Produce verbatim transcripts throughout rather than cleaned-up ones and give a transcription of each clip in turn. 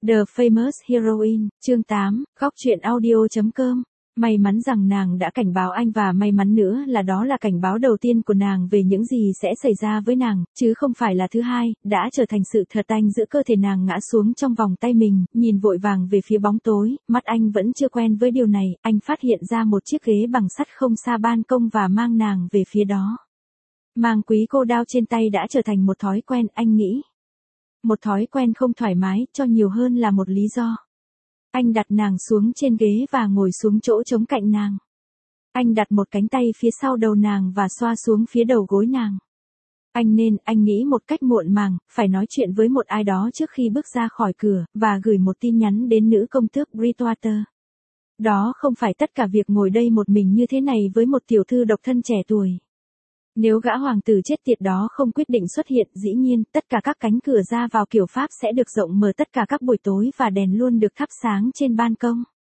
The Famous Heroine, chương tám, góc truyện audio.com. May mắn rằng nàng đã cảnh báo anh và may mắn nữa là đó là cảnh báo đầu tiên của nàng về những gì sẽ xảy ra với nàng, chứ không phải là thứ hai, đã trở thành sự thật. Anh giữ cơ thể nàng ngã xuống trong vòng tay mình, nhìn vội vàng về phía bóng tối, mắt anh vẫn chưa quen với điều này, anh phát hiện ra một chiếc ghế bằng sắt không xa ban công và mang nàng về phía đó. Mang quý cô đao trên tay đã trở thành một thói quen, anh nghĩ. Một thói quen không thoải mái, cho nhiều hơn là một lý do. Anh đặt nàng xuống trên ghế và ngồi xuống chỗ trống cạnh nàng. Anh đặt một cánh tay phía sau đầu nàng và xoa xuống phía đầu gối nàng. Anh nên, anh nghĩ một cách muộn màng, phải nói chuyện với một ai đó trước khi bước ra khỏi cửa, và gửi một tin nhắn đến nữ công tước Bridgewater. Đó không phải tất cả việc ngồi đây một mình như thế này với một tiểu thư độc thân trẻ tuổi. Nếu gã hoàng tử chết tiệt đó không quyết định xuất hiện, dĩ nhiên, tất cả các cánh cửa ra vào kiểu Pháp sẽ được rộng mở tất cả các buổi tối và đèn luôn được thắp sáng trên ban công.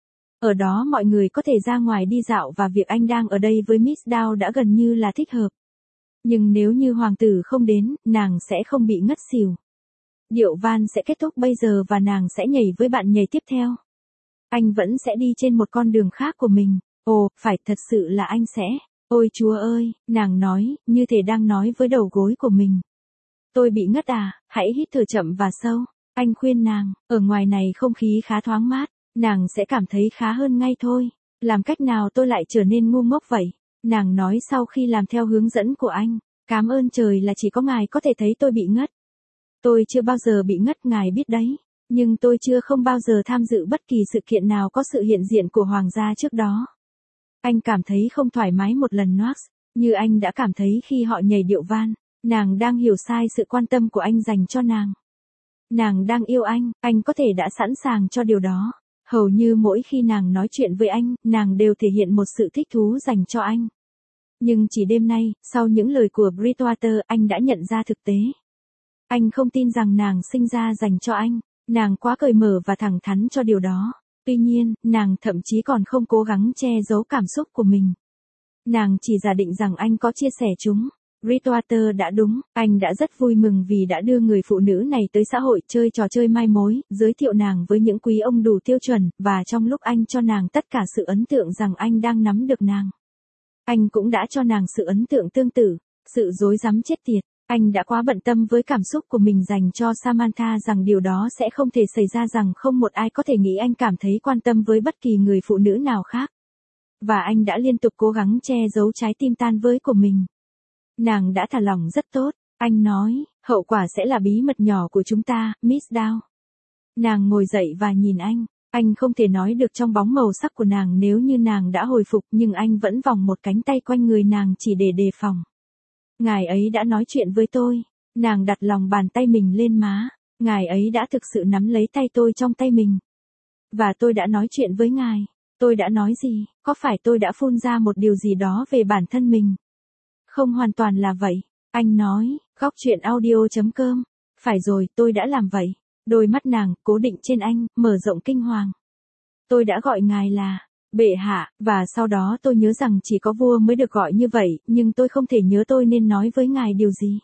Ở đó mọi người có thể ra ngoài đi dạo và việc anh đang ở đây với Miss Dow đã gần như là thích hợp. Nhưng nếu như hoàng tử không đến, nàng sẽ không bị ngất xỉu. Điệu van sẽ kết thúc bây giờ và nàng sẽ nhảy với bạn nhảy tiếp theo. Anh vẫn sẽ đi trên một con đường khác của mình. Ồ, phải, thật sự là anh sẽ. Ôi Chúa ơi, nàng nói, như thể đang nói với đầu gối của mình. Tôi bị ngất à, hãy hít thở chậm và sâu. Anh khuyên nàng, ở ngoài này không khí khá thoáng mát, nàng sẽ cảm thấy khá hơn ngay thôi. Làm cách nào tôi lại trở nên ngu ngốc vậy? Nàng nói sau khi làm theo hướng dẫn của anh. Cám ơn trời là chỉ có ngài có thể thấy tôi bị ngất. Tôi chưa bao giờ bị ngất, ngài biết đấy. Nhưng tôi chưa không bao giờ tham dự bất kỳ sự kiện nào có sự hiện diện của hoàng gia trước đó. Anh cảm thấy không thoải mái một lần Nox, như anh đã cảm thấy khi họ nhảy điệu van. Nàng đang hiểu sai sự quan tâm của anh dành cho nàng. Nàng đang yêu anh, anh có thể đã sẵn sàng cho điều đó. Hầu như mỗi khi nàng nói chuyện với anh, nàng đều thể hiện một sự thích thú dành cho anh. Nhưng chỉ đêm nay, sau những lời của Bridgewater, anh đã nhận ra thực tế. Anh không tin rằng nàng sinh ra dành cho anh. Nàng quá cởi mở và thẳng thắn cho điều đó. Tuy nhiên, nàng thậm chí còn không cố gắng che giấu cảm xúc của mình. Nàng chỉ giả định rằng anh có chia sẻ chúng. Bridgewater đã đúng, anh đã rất vui mừng vì đã đưa người phụ nữ này tới xã hội chơi trò chơi mai mối, giới thiệu nàng với những quý ông đủ tiêu chuẩn, và trong lúc anh cho nàng tất cả sự ấn tượng rằng anh đang nắm được nàng. Anh cũng đã cho nàng sự ấn tượng tương tự, sự dối rắm chết tiệt. Anh đã quá bận tâm với cảm xúc của mình dành cho Samantha rằng điều đó sẽ không thể xảy ra, rằng không một ai có thể nghĩ anh cảm thấy quan tâm với bất kỳ người phụ nữ nào khác. Và anh đã liên tục cố gắng che giấu trái tim tan vỡ của mình. Nàng đã thả lỏng rất tốt, anh nói, hậu quả sẽ là bí mật nhỏ của chúng ta, Miss Dow. Nàng ngồi dậy và nhìn anh, anh không thể nói được trong bóng màu sắc của nàng nếu như nàng đã hồi phục, nhưng anh vẫn vòng một cánh tay quanh người nàng chỉ để đề phòng. Ngài ấy đã nói chuyện với tôi. Nàng đặt lòng bàn tay mình lên má. Ngài ấy đã thực sự nắm lấy tay tôi trong tay mình. Và tôi đã nói chuyện với ngài. Tôi đã nói gì? Có phải tôi đã phun ra một điều gì đó về bản thân mình? Không hoàn toàn là vậy. Anh nói, góc truyện audio.com. Phải rồi, tôi đã làm vậy. Đôi mắt nàng, cố định trên anh, mở rộng kinh hoàng. Tôi đã gọi ngài là bệ hạ, và sau đó tôi nhớ rằng chỉ có vua mới được gọi như vậy, nhưng tôi không thể nhớ tôi nên nói với ngài điều gì.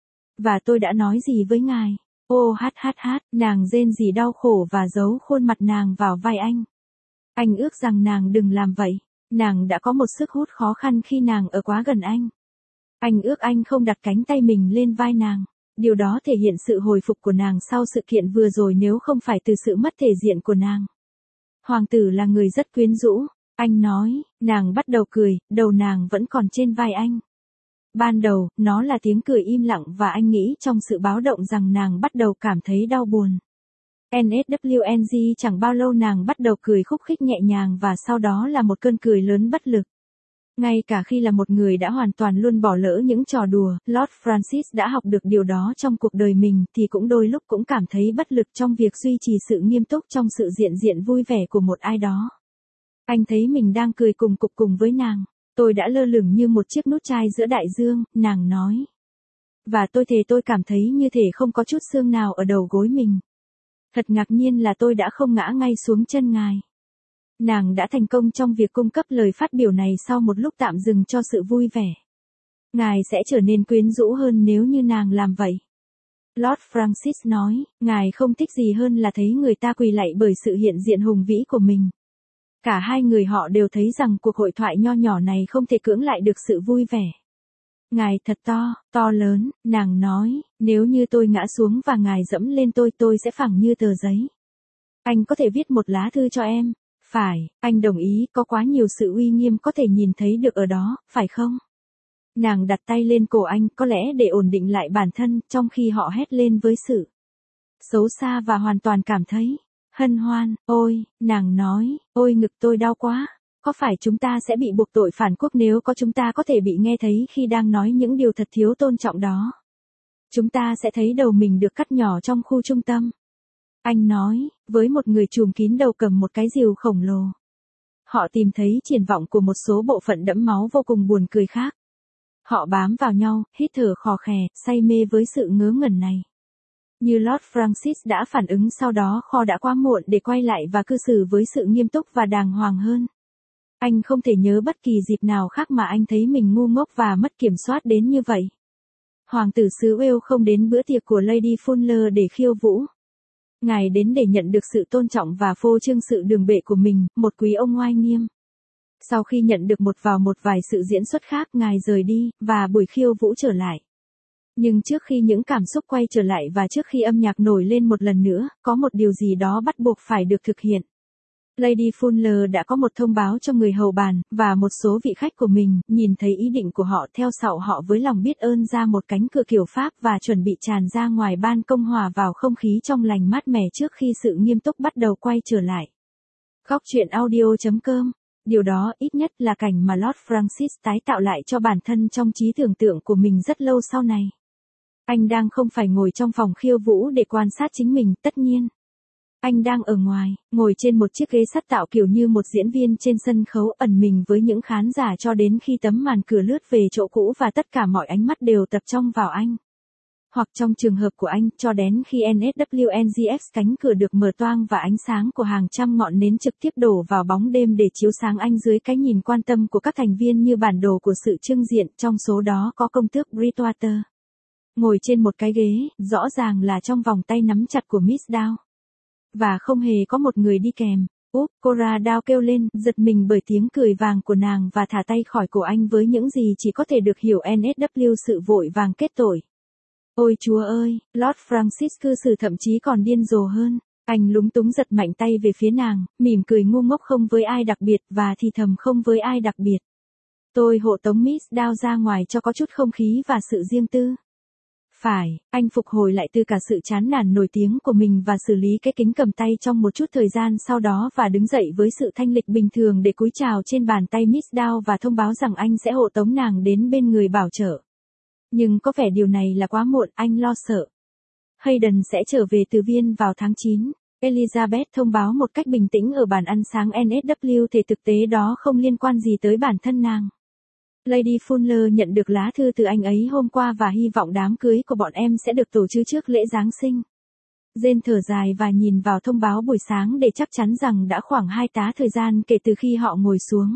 Và tôi đã nói gì với ngài? Ô hát hát hát, nàng rên rỉ đau khổ và giấu khuôn mặt nàng vào vai anh. Anh ước rằng nàng đừng làm vậy. Nàng đã có một sức hút khó khăn khi nàng ở quá gần anh. Anh ước anh không đặt cánh tay mình lên vai nàng. Điều đó thể hiện sự hồi phục của nàng sau sự kiện vừa rồi, nếu không phải từ sự mất thể diện của nàng. Hoàng tử là người rất quyến rũ, anh nói. Nàng bắt đầu cười, đầu nàng vẫn còn trên vai anh. Ban đầu, nó là tiếng cười im lặng và anh nghĩ trong sự báo động rằng nàng bắt đầu cảm thấy đau buồn. en ét vê en giê chẳng bao lâu nàng bắt đầu cười khúc khích nhẹ nhàng và sau đó là một cơn cười lớn bất lực. Ngay cả khi là một người đã hoàn toàn luôn bỏ lỡ những trò đùa, Lord Francis đã học được điều đó trong cuộc đời mình, thì cũng đôi lúc cũng cảm thấy bất lực trong việc duy trì sự nghiêm túc trong sự diện diện vui vẻ của một ai đó. Anh thấy mình đang cười cùng cục cùng với nàng. Tôi đã lơ lửng như một chiếc nút chai giữa đại dương, nàng nói. Và tôi thề tôi cảm thấy như thể không có chút xương nào ở đầu gối mình. Thật ngạc nhiên là tôi đã không ngã ngay xuống chân ngài. Nàng đã thành công trong việc cung cấp lời phát biểu này sau một lúc tạm dừng cho sự vui vẻ. Ngài sẽ trở nên quyến rũ hơn nếu như nàng làm vậy. Lord Francis nói, ngài không thích gì hơn là thấy người ta quỳ lạy bởi sự hiện diện hùng vĩ của mình. Cả hai người họ đều thấy rằng cuộc hội thoại nho nhỏ này không thể cưỡng lại được sự vui vẻ. Ngài thật to, to lớn, nàng nói, nếu như tôi ngã xuống và ngài dẫm lên tôi tôi sẽ phẳng như tờ giấy. Anh có thể viết một lá thư cho em. Phải, anh đồng ý, có quá nhiều sự uy nghiêm có thể nhìn thấy được ở đó, phải không? Nàng đặt tay lên cổ anh, có lẽ để ổn định lại bản thân, trong khi họ hét lên với sự xấu xa và hoàn toàn cảm thấy hân hoan. Ôi, nàng nói, ôi ngực tôi đau quá. Có phải chúng ta sẽ bị buộc tội phản quốc nếu có chúng ta có thể bị nghe thấy khi đang nói những điều thật thiếu tôn trọng đó? Chúng ta sẽ thấy đầu mình được cắt nhỏ trong khu trung tâm. Anh nói, với một người trùm kín đầu cầm một cái rìu khổng lồ. Họ tìm thấy triển vọng của một số bộ phận đẫm máu vô cùng buồn cười khác. Họ bám vào nhau, hít thở khò khè, say mê với sự ngớ ngẩn này. Như Lord Francis đã phản ứng sau đó, kho đã quá muộn để quay lại và cư xử với sự nghiêm túc và đàng hoàng hơn. Anh không thể nhớ bất kỳ dịp nào khác mà anh thấy mình ngu ngốc và mất kiểm soát đến như vậy. Hoàng tử xứ Wales không đến bữa tiệc của Lady Fuller để khiêu vũ. Ngài đến để nhận được sự tôn trọng và phô trương sự đường bệ của mình, một quý ông oai nghiêm. Sau khi nhận được một vào một vài sự diễn xuất khác, ngài rời đi, và buổi khiêu vũ trở lại. Nhưng trước khi những cảm xúc quay trở lại và trước khi âm nhạc nổi lên một lần nữa, có một điều gì đó bắt buộc phải được thực hiện. Lady Fuller đã có một thông báo cho người hầu bàn, và một số vị khách của mình, nhìn thấy ý định của họ theo sau họ với lòng biết ơn ra một cánh cửa kiểu Pháp và chuẩn bị tràn ra ngoài ban công hòa vào không khí trong lành mát mẻ trước khi sự nghiêm túc bắt đầu quay trở lại. Góc truyện audio chấm com. Điều đó, ít nhất là cảnh mà Lord Francis tái tạo lại cho bản thân trong trí tưởng tượng của mình rất lâu sau này. Anh đang không phải ngồi trong phòng khiêu vũ để quan sát chính mình, tất nhiên. Anh đang ở ngoài, ngồi trên một chiếc ghế sắt tạo kiểu như một diễn viên trên sân khấu, ẩn mình với những khán giả cho đến khi tấm màn cửa lướt về chỗ cũ và tất cả mọi ánh mắt đều tập trung vào anh. Hoặc trong trường hợp của anh, cho đến khi en ét vê en giê ích cánh cửa được mở toang và ánh sáng của hàng trăm ngọn nến trực tiếp đổ vào bóng đêm để chiếu sáng anh dưới cái nhìn quan tâm của các thành viên như bản đồ của sự trưng diện, trong số đó có công tước Bridgewater. Ngồi trên một cái ghế, rõ ràng là trong vòng tay nắm chặt của Miss Dow. Và không hề có một người đi kèm. Úp, Cora Dow kêu lên, giật mình bởi tiếng cười vàng của nàng và thả tay khỏi cổ anh với những gì chỉ có thể được hiểu en ét vê sự vội vàng kết tội. Ôi Chúa ơi, Lord Francis cư xử thậm chí còn điên rồ hơn. Anh lúng túng giật mạnh tay về phía nàng, mỉm cười ngu ngốc không với ai đặc biệt và thì thầm không với ai đặc biệt. Tôi hộ tống Miss Dow ra ngoài cho có chút không khí và sự riêng tư. Phải, anh phục hồi lại từ cả sự chán nản nổi tiếng của mình và xử lý cái kính cầm tay trong một chút thời gian sau đó và đứng dậy với sự thanh lịch bình thường để cúi chào trên bàn tay Miss Dow và thông báo rằng anh sẽ hộ tống nàng đến bên người bảo trợ. Nhưng có vẻ điều này là quá muộn, anh lo sợ. Hayden sẽ trở về từ Viên vào tháng chín. Elizabeth thông báo một cách bình tĩnh ở bàn ăn sáng en ét vê thể thực tế đó không liên quan gì tới bản thân nàng. Lady Fuller nhận được lá thư từ anh ấy hôm qua và hy vọng đám cưới của bọn em sẽ được tổ chức trước lễ Giáng sinh. Jane thở dài và nhìn vào thông báo buổi sáng để chắc chắn rằng đã khoảng hai tá thời gian kể từ khi họ ngồi xuống.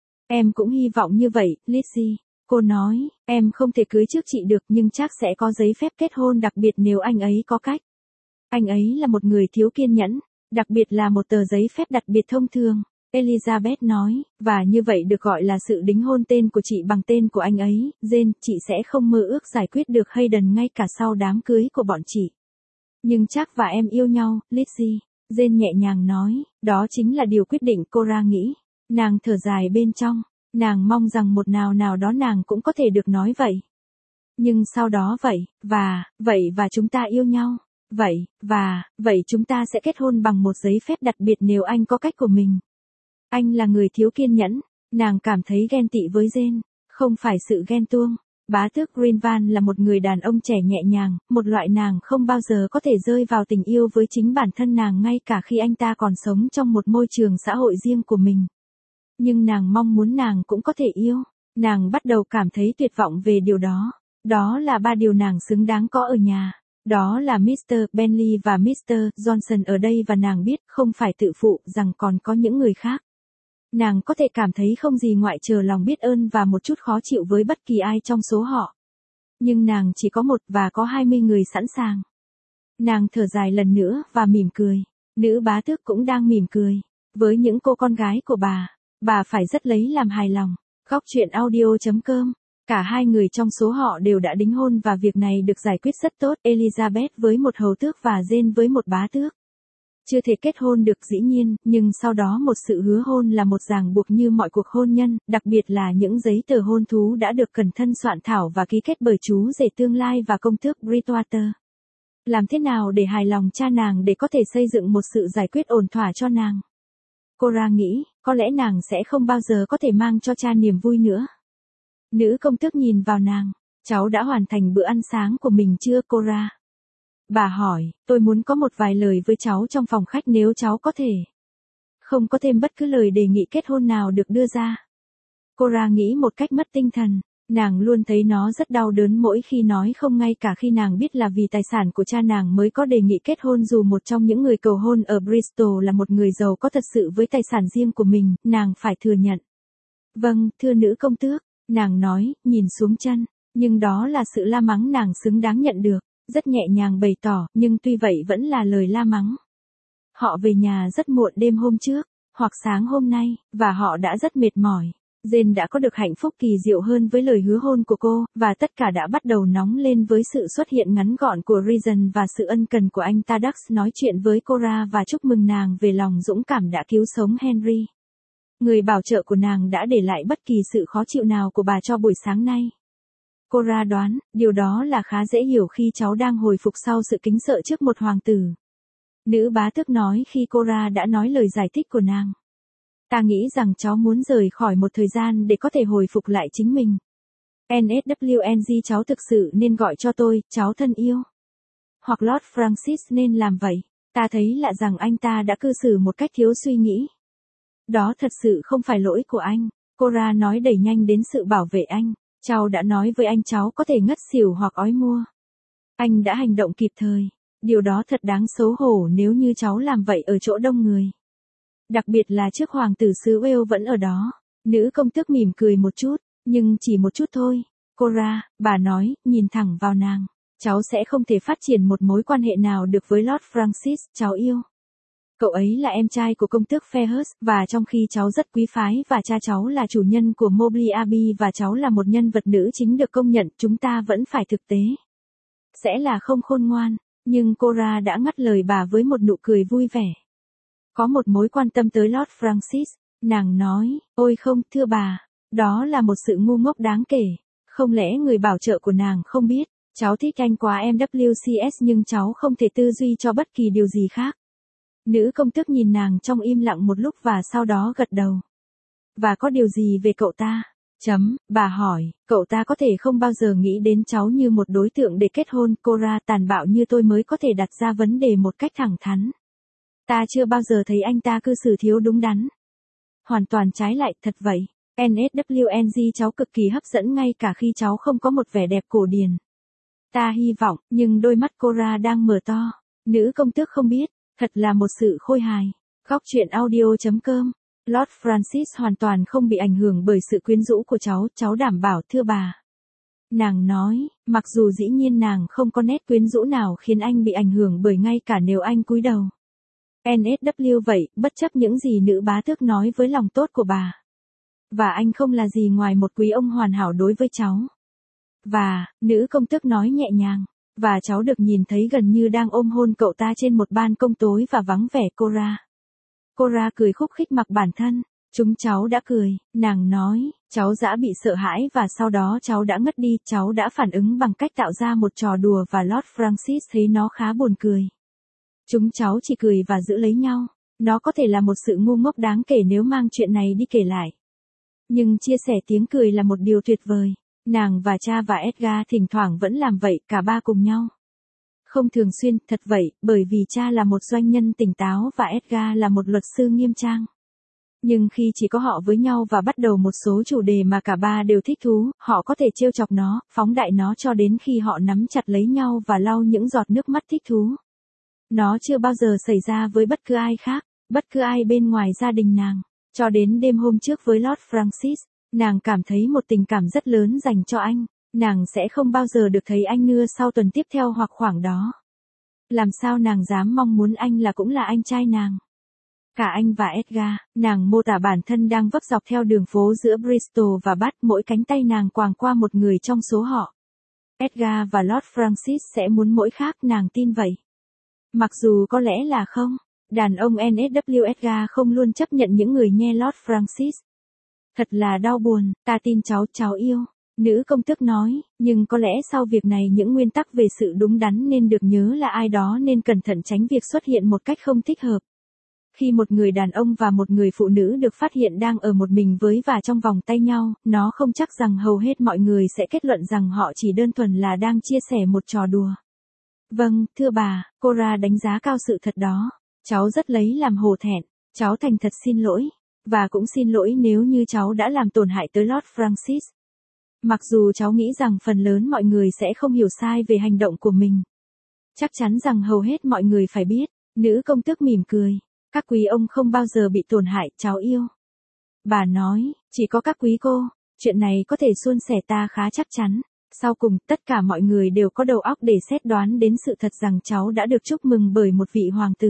Em cũng hy vọng như vậy, Lizzie. Cô nói, em không thể cưới trước chị được nhưng chắc sẽ có giấy phép kết hôn đặc biệt nếu anh ấy có cách. Anh ấy là một người thiếu kiên nhẫn, đặc biệt là một tờ giấy phép đặc biệt thông thường. Elizabeth nói, và như vậy được gọi là sự đính hôn tên của chị bằng tên của anh ấy. Jane, chị sẽ không mơ ước giải quyết được Hayden ngay cả sau đám cưới của bọn chị. Nhưng chắc và em yêu nhau, Lizzie. Jane nhẹ nhàng nói, đó chính là điều quyết định, Cora nghĩ. Nàng thở dài bên trong, nàng mong rằng một nào nào đó nàng cũng có thể được nói vậy. Nhưng sau đó vậy, và, vậy và chúng ta yêu nhau. Vậy, và, vậy chúng ta sẽ kết hôn bằng một giấy phép đặc biệt nếu anh có cách của mình. Anh là người thiếu kiên nhẫn, nàng cảm thấy ghen tị với Jane, không phải sự ghen tuông. Bá tước Greenvan là một người đàn ông trẻ nhẹ nhàng, một loại nàng không bao giờ có thể rơi vào tình yêu với chính bản thân nàng ngay cả khi anh ta còn sống trong một môi trường xã hội riêng của mình. Nhưng nàng mong muốn nàng cũng có thể yêu, nàng bắt đầu cảm thấy tuyệt vọng về điều đó. Đó là ba điều nàng xứng đáng có ở nhà. Đó là mít tơ Bentley và mít tơ Johnson ở đây và nàng biết, không phải tự phụ, rằng còn có những người khác. Nàng có thể cảm thấy không gì ngoại trừ lòng biết ơn và một chút khó chịu với bất kỳ ai trong số họ. Nhưng nàng chỉ có một và có hai mươi người sẵn sàng. Nàng thở dài lần nữa và mỉm cười. Nữ bá tước cũng đang mỉm cười. Với những cô con gái của bà, bà phải rất lấy làm hài lòng. Góc chuyện audio chấm com. Cả hai người trong số họ đều đã đính hôn và việc này được giải quyết rất tốt. Elizabeth với một hầu tước và Jane với một bá tước. Chưa thể kết hôn được dĩ nhiên, nhưng sau đó một sự hứa hôn là một ràng buộc như mọi cuộc hôn nhân, đặc biệt là những giấy tờ hôn thú đã được cẩn thận soạn thảo và ký kết bởi chú rể tương lai và công tước Bridgewater. Làm thế nào để hài lòng cha nàng để có thể xây dựng một sự giải quyết ổn thỏa cho nàng? Cora nghĩ, có lẽ nàng sẽ không bao giờ có thể mang cho cha niềm vui nữa. Nữ công tước nhìn vào nàng. Cháu đã hoàn thành bữa ăn sáng của mình chưa Cora? Bà hỏi, tôi muốn có một vài lời với cháu trong phòng khách nếu cháu có thể. Không có thêm bất cứ lời đề nghị kết hôn nào được đưa ra. Cora nghĩ một cách mất tinh thần. Nàng luôn thấy nó rất đau đớn mỗi khi nói không, ngay cả khi nàng biết là vì tài sản của cha nàng mới có đề nghị kết hôn. Dù một trong những người cầu hôn ở Bristol là một người giàu có thật sự với tài sản riêng của mình, nàng phải thừa nhận. Vâng, thưa nữ công tước, nàng nói, nhìn xuống chân. Nhưng đó là sự la mắng nàng xứng đáng nhận được. Rất nhẹ nhàng bày tỏ, nhưng tuy vậy vẫn là lời la mắng. Họ về nhà rất muộn đêm hôm trước, hoặc sáng hôm nay, và họ đã rất mệt mỏi. Jane đã có được hạnh phúc kỳ diệu hơn với lời hứa hôn của cô, và tất cả đã bắt đầu nóng lên với sự xuất hiện ngắn gọn của Reason và sự ân cần của anh ta Dux nói chuyện với Cora và chúc mừng nàng về lòng dũng cảm đã cứu sống Henry. Người bảo trợ của nàng đã để lại bất kỳ sự khó chịu nào của bà cho buổi sáng nay. Cora đoán, điều đó là khá dễ hiểu khi cháu đang hồi phục sau sự kính sợ trước một hoàng tử. Nữ bá tước nói khi Cora đã nói lời giải thích của nàng. Ta nghĩ rằng cháu muốn rời khỏi một thời gian để có thể hồi phục lại chính mình. en ét vê en giê cháu thực sự nên gọi cho tôi, cháu thân yêu. Hoặc Lord Francis nên làm vậy. Ta thấy lạ rằng anh ta đã cư xử một cách thiếu suy nghĩ. Đó thật sự không phải lỗi của anh. Cora nói đẩy nhanh đến sự bảo vệ anh. Cháu đã nói với anh cháu có thể ngất xỉu hoặc ói mưa. Anh đã hành động kịp thời. Điều đó thật đáng xấu hổ nếu như cháu làm vậy ở chỗ đông người. Đặc biệt là trước hoàng tử xứ Wales vẫn ở đó. Nữ công tước mỉm cười một chút, nhưng chỉ một chút thôi. Cora, bà nói, nhìn thẳng vào nàng. Cháu sẽ không thể phát triển một mối quan hệ nào được với Lord Francis, cháu yêu. Cậu ấy là em trai của công tước Fairhurst, và trong khi cháu rất quý phái và cha cháu là chủ nhân của Mobley Abbey và cháu là một nhân vật nữ chính được công nhận, chúng ta vẫn phải thực tế. Sẽ là không khôn ngoan, nhưng Cora đã ngắt lời bà với một nụ cười vui vẻ. Có một mối quan tâm tới Lord Francis, nàng nói, ôi không, thưa bà, đó là một sự ngu ngốc đáng kể. Không lẽ người bảo trợ của nàng không biết, cháu thích anh quá em vê xê ét nhưng cháu không thể tư duy cho bất kỳ điều gì khác. Nữ công tước nhìn nàng trong im lặng một lúc và sau đó gật đầu. Và có điều gì về cậu ta? Chấm, bà hỏi, cậu ta có thể không bao giờ nghĩ đến cháu như một đối tượng để kết hôn. Cora, tàn bạo như tôi mới có thể đặt ra vấn đề một cách thẳng thắn. Ta chưa bao giờ thấy anh ta cư xử thiếu đúng đắn. Hoàn toàn trái lại, thật vậy. en ét vê en giê cháu cực kỳ hấp dẫn ngay cả khi cháu không có một vẻ đẹp cổ điển. Ta hy vọng, nhưng đôi mắt Cora đang mở to. Nữ công tước không biết, thật là một sự khôi hài. Góc chuyện audio chấm com. Lord Francis hoàn toàn không bị ảnh hưởng bởi sự quyến rũ của cháu, cháu đảm bảo thưa bà. Nàng nói, mặc dù dĩ nhiên nàng không có nét quyến rũ nào khiến anh bị ảnh hưởng bởi ngay cả nếu anh cúi đầu. en ét vê vậy, bất chấp những gì nữ bá tước nói với lòng tốt của bà. Và anh không là gì ngoài một quý ông hoàn hảo đối với cháu. Và, nữ công tước nói nhẹ nhàng, và cháu được nhìn thấy gần như đang ôm hôn cậu ta trên một ban công tối và vắng vẻ. Cora. Cora cười khúc khích mặc bản thân. Chúng cháu đã cười, nàng nói, cháu dã bị sợ hãi và sau đó cháu đã ngất đi, cháu đã phản ứng bằng cách tạo ra một trò đùa và Lord Francis thấy nó khá buồn cười. Chúng cháu chỉ cười và giữ lấy nhau. Nó có thể là một sự ngu ngốc đáng kể nếu mang chuyện này đi kể lại. Nhưng chia sẻ tiếng cười là một điều tuyệt vời. Nàng và cha và Edgar thỉnh thoảng vẫn làm vậy, cả ba cùng nhau. Không thường xuyên, thật vậy, bởi vì cha là một doanh nhân tỉnh táo và Edgar là một luật sư nghiêm trang. Nhưng khi chỉ có họ với nhau và bắt đầu một số chủ đề mà cả ba đều thích thú, họ có thể trêu chọc nó, phóng đại nó cho đến khi họ nắm chặt lấy nhau và lau những giọt nước mắt thích thú. Nó chưa bao giờ xảy ra với bất cứ ai khác, bất cứ ai bên ngoài gia đình nàng. Cho đến đêm hôm trước với Lord Francis, nàng cảm thấy một tình cảm rất lớn dành cho anh. Nàng sẽ không bao giờ được thấy anh nữa sau tuần tiếp theo hoặc khoảng đó. Làm sao nàng dám mong muốn anh là cũng là anh trai nàng. Cả anh và Edgar, nàng mô tả bản thân đang vấp dọc theo đường phố giữa Bristol và Bath, mỗi cánh tay nàng quàng qua một người trong số họ. Edgar và Lord Francis sẽ muốn mỗi khác, nàng tin vậy. Mặc dù có lẽ là không, đàn ông en ét vê Edgar không luôn chấp nhận những người nghe Lord Francis. Thật là đau buồn, ta tin cháu, cháu yêu. Nữ công tước nói, nhưng có lẽ sau việc này những nguyên tắc về sự đúng đắn nên được nhớ là ai đó nên cẩn thận tránh việc xuất hiện một cách không thích hợp. Khi một người đàn ông và một người phụ nữ được phát hiện đang ở một mình với và trong vòng tay nhau, nó không chắc rằng hầu hết mọi người sẽ kết luận rằng họ chỉ đơn thuần là đang chia sẻ một trò đùa. Vâng, thưa bà, Cora đánh giá cao sự thật đó. Cháu rất lấy làm hổ thẹn, cháu thành thật xin lỗi. Và cũng xin lỗi nếu như cháu đã làm tổn hại tới Lord Francis. Mặc dù cháu nghĩ rằng phần lớn mọi người sẽ không hiểu sai về hành động của mình. Chắc chắn rằng hầu hết mọi người phải biết, nữ công tước mỉm cười. Các quý ông không bao giờ bị tổn hại, cháu yêu. Bà nói, chỉ có các quý cô, chuyện này có thể suôn sẻ ta khá chắc chắn. Sau cùng, tất cả mọi người đều có đầu óc để xét đoán đến sự thật rằng cháu đã được chúc mừng bởi một vị hoàng tử.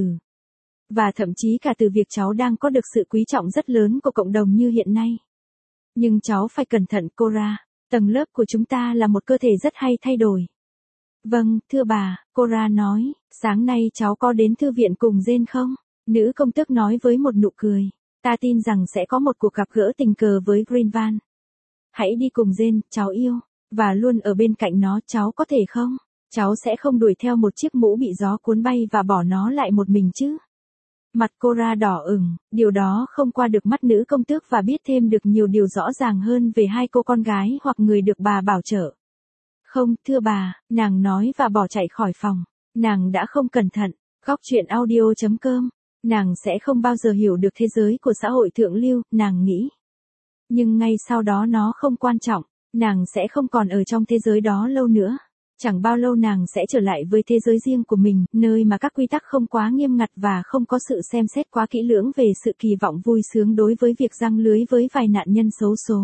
Và thậm chí cả từ việc cháu đang có được sự quý trọng rất lớn của cộng đồng như hiện nay. Nhưng cháu phải cẩn thận, Cora. Tầng lớp của chúng ta là một cơ thể rất hay thay đổi. Vâng, thưa bà, Cora nói, sáng nay cháu có đến thư viện cùng Jane không? Nữ công tước nói với một nụ cười. Ta tin rằng sẽ có một cuộc gặp gỡ tình cờ với Greenvan. Hãy đi cùng Jane, cháu yêu. Và luôn ở bên cạnh nó, cháu có thể không? Cháu sẽ không đuổi theo một chiếc mũ bị gió cuốn bay và bỏ nó lại một mình chứ? Mặt Cora đỏ ửng, điều đó không qua được mắt nữ công tước và biết thêm được nhiều điều rõ ràng hơn về hai cô con gái hoặc người được bà bảo trợ. Không, thưa bà, nàng nói và bỏ chạy khỏi phòng. Nàng đã không cẩn thận. Góc truyện audio chấm com. Nàng sẽ không bao giờ hiểu được thế giới của xã hội thượng lưu, nàng nghĩ. Nhưng ngay sau đó nó không quan trọng, nàng sẽ không còn ở trong thế giới đó lâu nữa. Chẳng bao lâu nàng sẽ trở lại với thế giới riêng của mình, nơi mà các quy tắc không quá nghiêm ngặt và không có sự xem xét quá kỹ lưỡng về sự kỳ vọng vui sướng đối với việc giăng lưới với vài nạn nhân xấu số.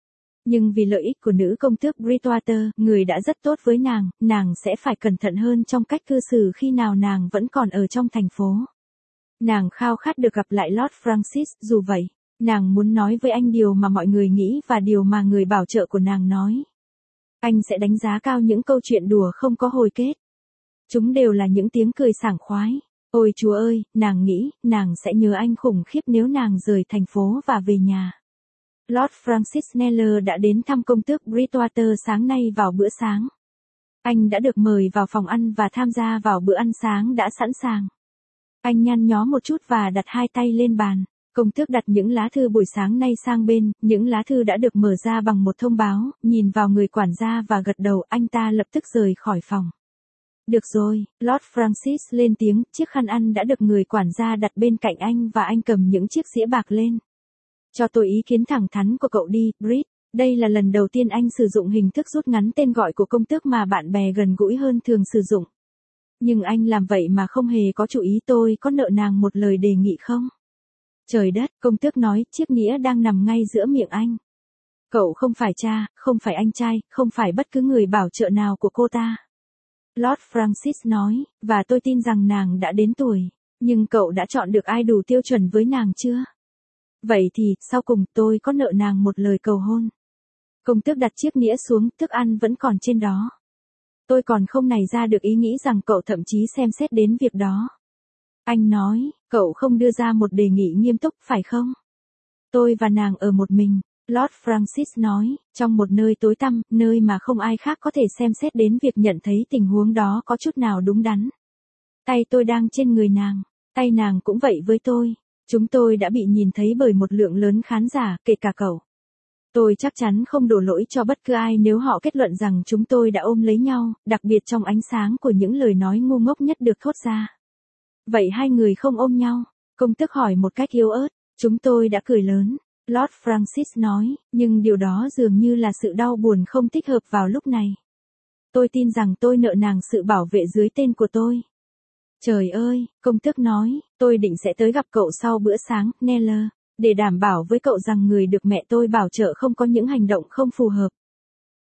Nhưng vì lợi ích của nữ công tước Bridgewater, người đã rất tốt với nàng, nàng sẽ phải cẩn thận hơn trong cách cư xử khi nào nàng vẫn còn ở trong thành phố. Nàng khao khát được gặp lại Lord Francis, dù vậy, nàng muốn nói với anh điều mà mọi người nghĩ và điều mà người bảo trợ của nàng nói. Anh sẽ đánh giá cao những câu chuyện đùa không có hồi kết. Chúng đều là những tiếng cười sảng khoái. Ôi Chúa ơi, nàng nghĩ, nàng sẽ nhớ anh khủng khiếp nếu nàng rời thành phố và về nhà. Lord Francis Kneller đã đến thăm công tước Bridgewater sáng nay vào bữa sáng. Anh đã được mời vào phòng ăn và tham gia vào bữa ăn sáng đã sẵn sàng. Anh nhăn nhó một chút và đặt hai tay lên bàn. Công tước đặt những lá thư buổi sáng nay sang bên, những lá thư đã được mở ra bằng một thông báo, nhìn vào người quản gia và gật đầu, anh ta lập tức rời khỏi phòng. Được rồi, Lord Francis lên tiếng, chiếc khăn ăn đã được người quản gia đặt bên cạnh anh và anh cầm những chiếc dĩa bạc lên. Cho tôi ý kiến thẳng thắn của cậu đi, Brit. Đây là lần đầu tiên anh sử dụng hình thức rút ngắn tên gọi của công tước mà bạn bè gần gũi hơn thường sử dụng. Nhưng anh làm vậy mà không hề có chú ý, tôi có nợ nàng một lời đề nghị không? Trời đất, công tước nói, chiếc nĩa đang nằm ngay giữa miệng anh. Cậu không phải cha, không phải anh trai, không phải bất cứ người bảo trợ nào của cô ta. Lord Francis nói, và tôi tin rằng nàng đã đến tuổi, nhưng cậu đã chọn được ai đủ tiêu chuẩn với nàng chưa? Vậy thì, sau cùng, tôi có nợ nàng một lời cầu hôn. Công tước đặt chiếc nĩa xuống, thức ăn vẫn còn trên đó. Tôi còn không nảy ra được ý nghĩ rằng cậu thậm chí xem xét đến việc đó. Anh nói, cậu không đưa ra một đề nghị nghiêm túc, phải không? Tôi và nàng ở một mình, Lord Francis nói, trong một nơi tối tăm, nơi mà không ai khác có thể xem xét đến việc nhận thấy tình huống đó có chút nào đúng đắn. Tay tôi đang trên người nàng, tay nàng cũng vậy với tôi. Chúng tôi đã bị nhìn thấy bởi một lượng lớn khán giả, kể cả cậu. Tôi chắc chắn không đổ lỗi cho bất cứ ai nếu họ kết luận rằng chúng tôi đã ôm lấy nhau, đặc biệt trong ánh sáng của những lời nói ngu ngốc nhất được thốt ra. Vậy hai người không ôm nhau? Công tước hỏi một cách yếu ớt. Chúng tôi đã cười lớn. Lord Francis nói, nhưng điều đó dường như là sự đau buồn không thích hợp vào lúc này. Tôi tin rằng tôi nợ nàng sự bảo vệ dưới tên của tôi. Trời ơi, công tước nói, tôi định sẽ tới gặp cậu sau bữa sáng, Kneller, để đảm bảo với cậu rằng người được mẹ tôi bảo trợ không có những hành động không phù hợp.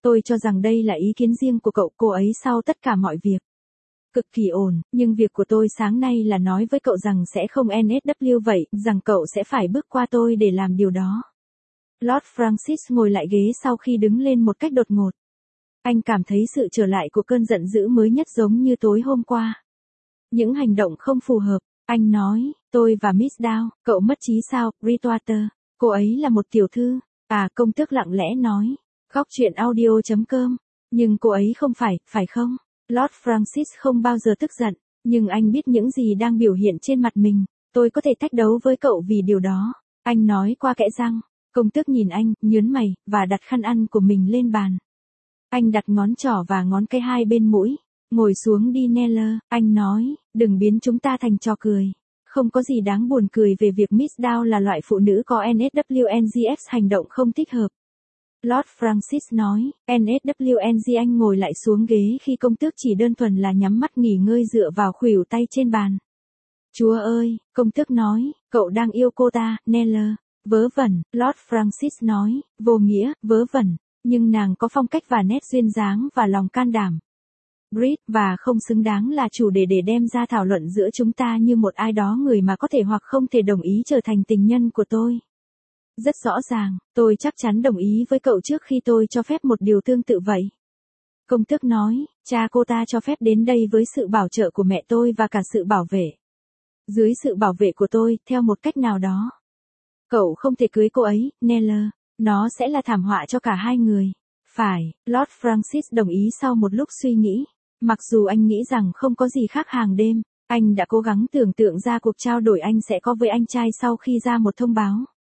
Tôi cho rằng đây là ý kiến riêng của cậu, cô ấy sau tất cả mọi việc. Cực kỳ ổn, nhưng việc của tôi sáng nay là nói với cậu rằng sẽ không en ét vê vậy, rằng cậu sẽ phải bước qua tôi để làm điều đó. Lord Francis ngồi lại ghế sau khi đứng lên một cách đột ngột. Anh cảm thấy sự trở lại của cơn giận dữ mới nhất giống như tối hôm qua. Những hành động không phù hợp, anh nói, tôi và Miss Dow, cậu mất trí sao, Bridgewater, cô ấy là một tiểu thư. À, công tước lặng lẽ nói, góc chuyện audio chấm com, nhưng cô ấy không phải, phải không? Lord Francis không bao giờ tức giận, nhưng anh biết những gì đang biểu hiện trên mặt mình. Tôi có thể thách đấu với cậu vì điều đó. Anh nói qua kẽ răng. Công tước nhìn anh, nhớn mày, và đặt khăn ăn của mình lên bàn. Anh đặt ngón trỏ và ngón cái hai bên mũi. Ngồi xuống đi Neller, anh nói, đừng biến chúng ta thành trò cười. Không có gì đáng buồn cười về việc Miss Dow là loại phụ nữ có en ét vê en giê ét hành động không thích hợp. Lord Francis nói, en ét vê en giê anh ngồi lại xuống ghế khi công tước chỉ đơn thuần là nhắm mắt nghỉ ngơi dựa vào khuỷu tay trên bàn. Chúa ơi, công tước nói, cậu đang yêu cô ta, Neller. Vớ vẩn, Lord Francis nói, vô nghĩa, vớ vẩn, nhưng nàng có phong cách và nét duyên dáng và lòng can đảm. Brit, và không xứng đáng là chủ đề để đem ra thảo luận giữa chúng ta như một ai đó người mà có thể hoặc không thể đồng ý trở thành tình nhân của tôi. Rất rõ ràng, tôi chắc chắn đồng ý với cậu trước khi tôi cho phép một điều tương tự vậy. Công tước nói, cha cô ta cho phép đến đây với sự bảo trợ của mẹ tôi và cả sự bảo vệ. Dưới sự bảo vệ của tôi, theo một cách nào đó. Cậu không thể cưới cô ấy, Neller. Nó sẽ là thảm họa cho cả hai người. Phải, Lord Francis đồng ý sau một lúc suy nghĩ. Mặc dù anh nghĩ rằng không có gì khác hàng đêm, anh đã cố gắng tưởng tượng ra cuộc trao đổi anh sẽ có với anh trai sau khi ra một thông báo.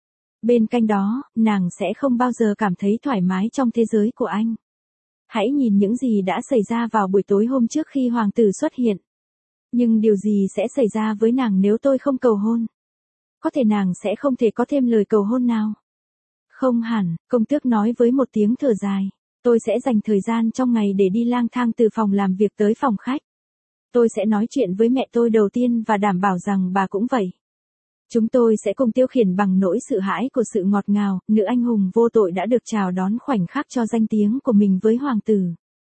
Bên cạnh đó, nàng sẽ không bao giờ cảm thấy thoải mái trong thế giới của anh. Hãy nhìn những gì đã xảy ra vào buổi tối hôm trước khi hoàng tử xuất hiện. Nhưng điều gì sẽ xảy ra với nàng nếu tôi không cầu hôn? Có thể nàng sẽ không thể có thêm lời cầu hôn nào. Không hẳn, công tước nói với một tiếng thở dài. Tôi sẽ dành thời gian trong ngày để đi lang thang từ phòng làm việc tới phòng khách. Tôi sẽ nói chuyện với mẹ tôi đầu tiên và đảm bảo rằng bà cũng vậy. Chúng tôi sẽ cùng tiêu khiển bằng nỗi sợ hãi của sự ngọt ngào, nữ anh hùng vô tội đã được chào đón khoảnh khắc cho danh tiếng của mình với hoàng tử.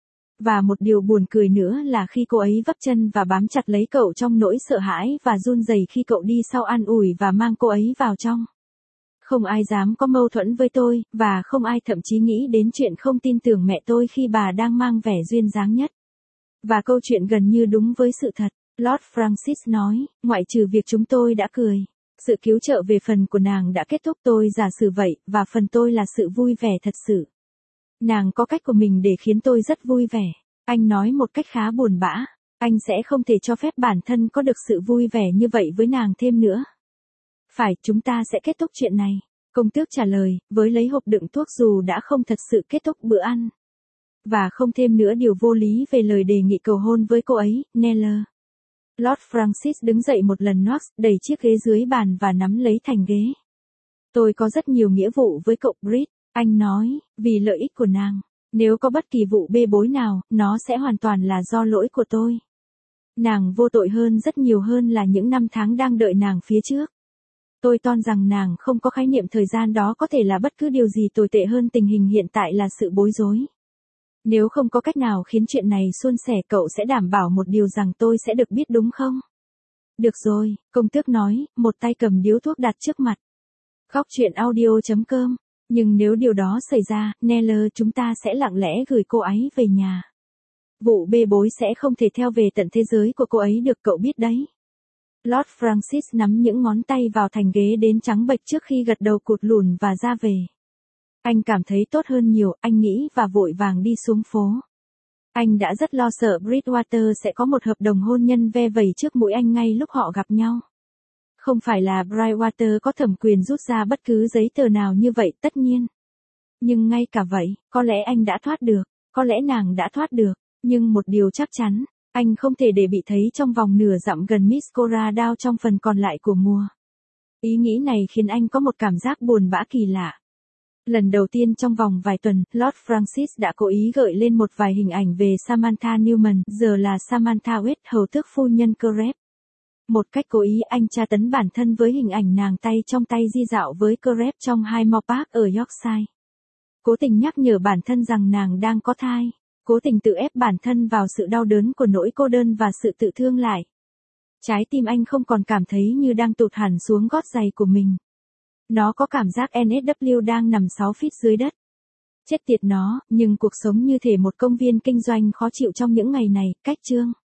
Và một điều buồn cười nữa là khi cô ấy vấp chân và bám chặt lấy cậu trong nỗi sợ hãi và run rẩy khi cậu đi sau an ủi và mang cô ấy vào trong. Không ai dám có mâu thuẫn với tôi, và không ai thậm chí nghĩ đến chuyện không tin tưởng mẹ tôi khi bà đang mang vẻ duyên dáng nhất. Và câu chuyện gần như đúng với sự thật, Lord Francis nói, ngoại trừ việc chúng tôi đã cười. Sự cứu trợ về phần của nàng đã kết thúc, tôi giả sử vậy, và phần tôi là sự vui vẻ thật sự. Nàng có cách của mình để khiến tôi rất vui vẻ. Anh nói một cách khá buồn bã. Anh sẽ không thể cho phép bản thân có được sự vui vẻ như vậy với nàng thêm nữa. Phải, chúng ta sẽ kết thúc chuyện này. Công tước trả lời, với lấy hộp đựng thuốc dù đã không thật sự kết thúc bữa ăn. Và không thêm nữa điều vô lý về lời đề nghị cầu hôn với cô ấy, Neller. Lord Francis đứng dậy một lần Knox, đẩy chiếc ghế dưới bàn và nắm lấy thành ghế. Tôi có rất nhiều nghĩa vụ với cậu Brit, anh nói, vì lợi ích của nàng. Nếu có bất kỳ vụ bê bối nào, nó sẽ hoàn toàn là do lỗi của tôi. Nàng vô tội hơn rất nhiều hơn là những năm tháng đang đợi nàng phía trước. Tôi toan rằng nàng không có khái niệm thời gian đó có thể là bất cứ điều gì tồi tệ hơn tình hình hiện tại là sự bối rối. Nếu không có cách nào khiến chuyện này suôn sẻ, cậu sẽ đảm bảo một điều rằng tôi sẽ được biết đúng không? Được rồi, công tước nói, một tay cầm điếu thuốc đặt trước mặt. Góc chuyện audio chấm com. Nhưng nếu điều đó xảy ra, Neller, chúng ta sẽ lặng lẽ gửi cô ấy về nhà. Vụ bê bối sẽ không thể theo về tận thế giới của cô ấy được, cậu biết đấy. Lord Francis nắm những ngón tay vào thành ghế đến trắng bệch trước khi gật đầu cụt lùn và ra về. Anh cảm thấy tốt hơn nhiều, anh nghĩ và vội vàng đi xuống phố. Anh đã rất lo sợ Bridgewater sẽ có một hợp đồng hôn nhân ve vẩy trước mũi anh ngay lúc họ gặp nhau. Không phải là Bridgewater có thẩm quyền rút ra bất cứ giấy tờ nào như vậy, tất nhiên. Nhưng ngay cả vậy, có lẽ anh đã thoát được, có lẽ nàng đã thoát được, nhưng một điều chắc chắn, anh không thể để bị thấy trong vòng nửa dặm gần Miss Cora Dow trong phần còn lại của mùa. Ý nghĩ này khiến anh có một cảm giác buồn bã kỳ lạ. Lần đầu tiên trong vòng vài tuần, Lord Francis đã cố ý gợi lên một vài hình ảnh về Samantha Newman, giờ là Samantha West, hầu tước phu nhân Crep. Một cách cố ý anh tra tấn bản thân với hình ảnh nàng tay trong tay di dạo với Crep trong Highmore Park ở Yorkshire. Cố tình nhắc nhở bản thân rằng nàng đang có thai. Cố tình tự ép bản thân vào sự đau đớn của nỗi cô đơn và sự tự thương lại. Trái tim anh không còn cảm thấy như đang tụt hẳn xuống gót giày của mình. Nó có cảm giác en ét vê đang nằm sáu feet dưới đất. Chết tiệt nó, nhưng cuộc sống như thể một công viên kinh doanh khó chịu trong những ngày này. Cách chương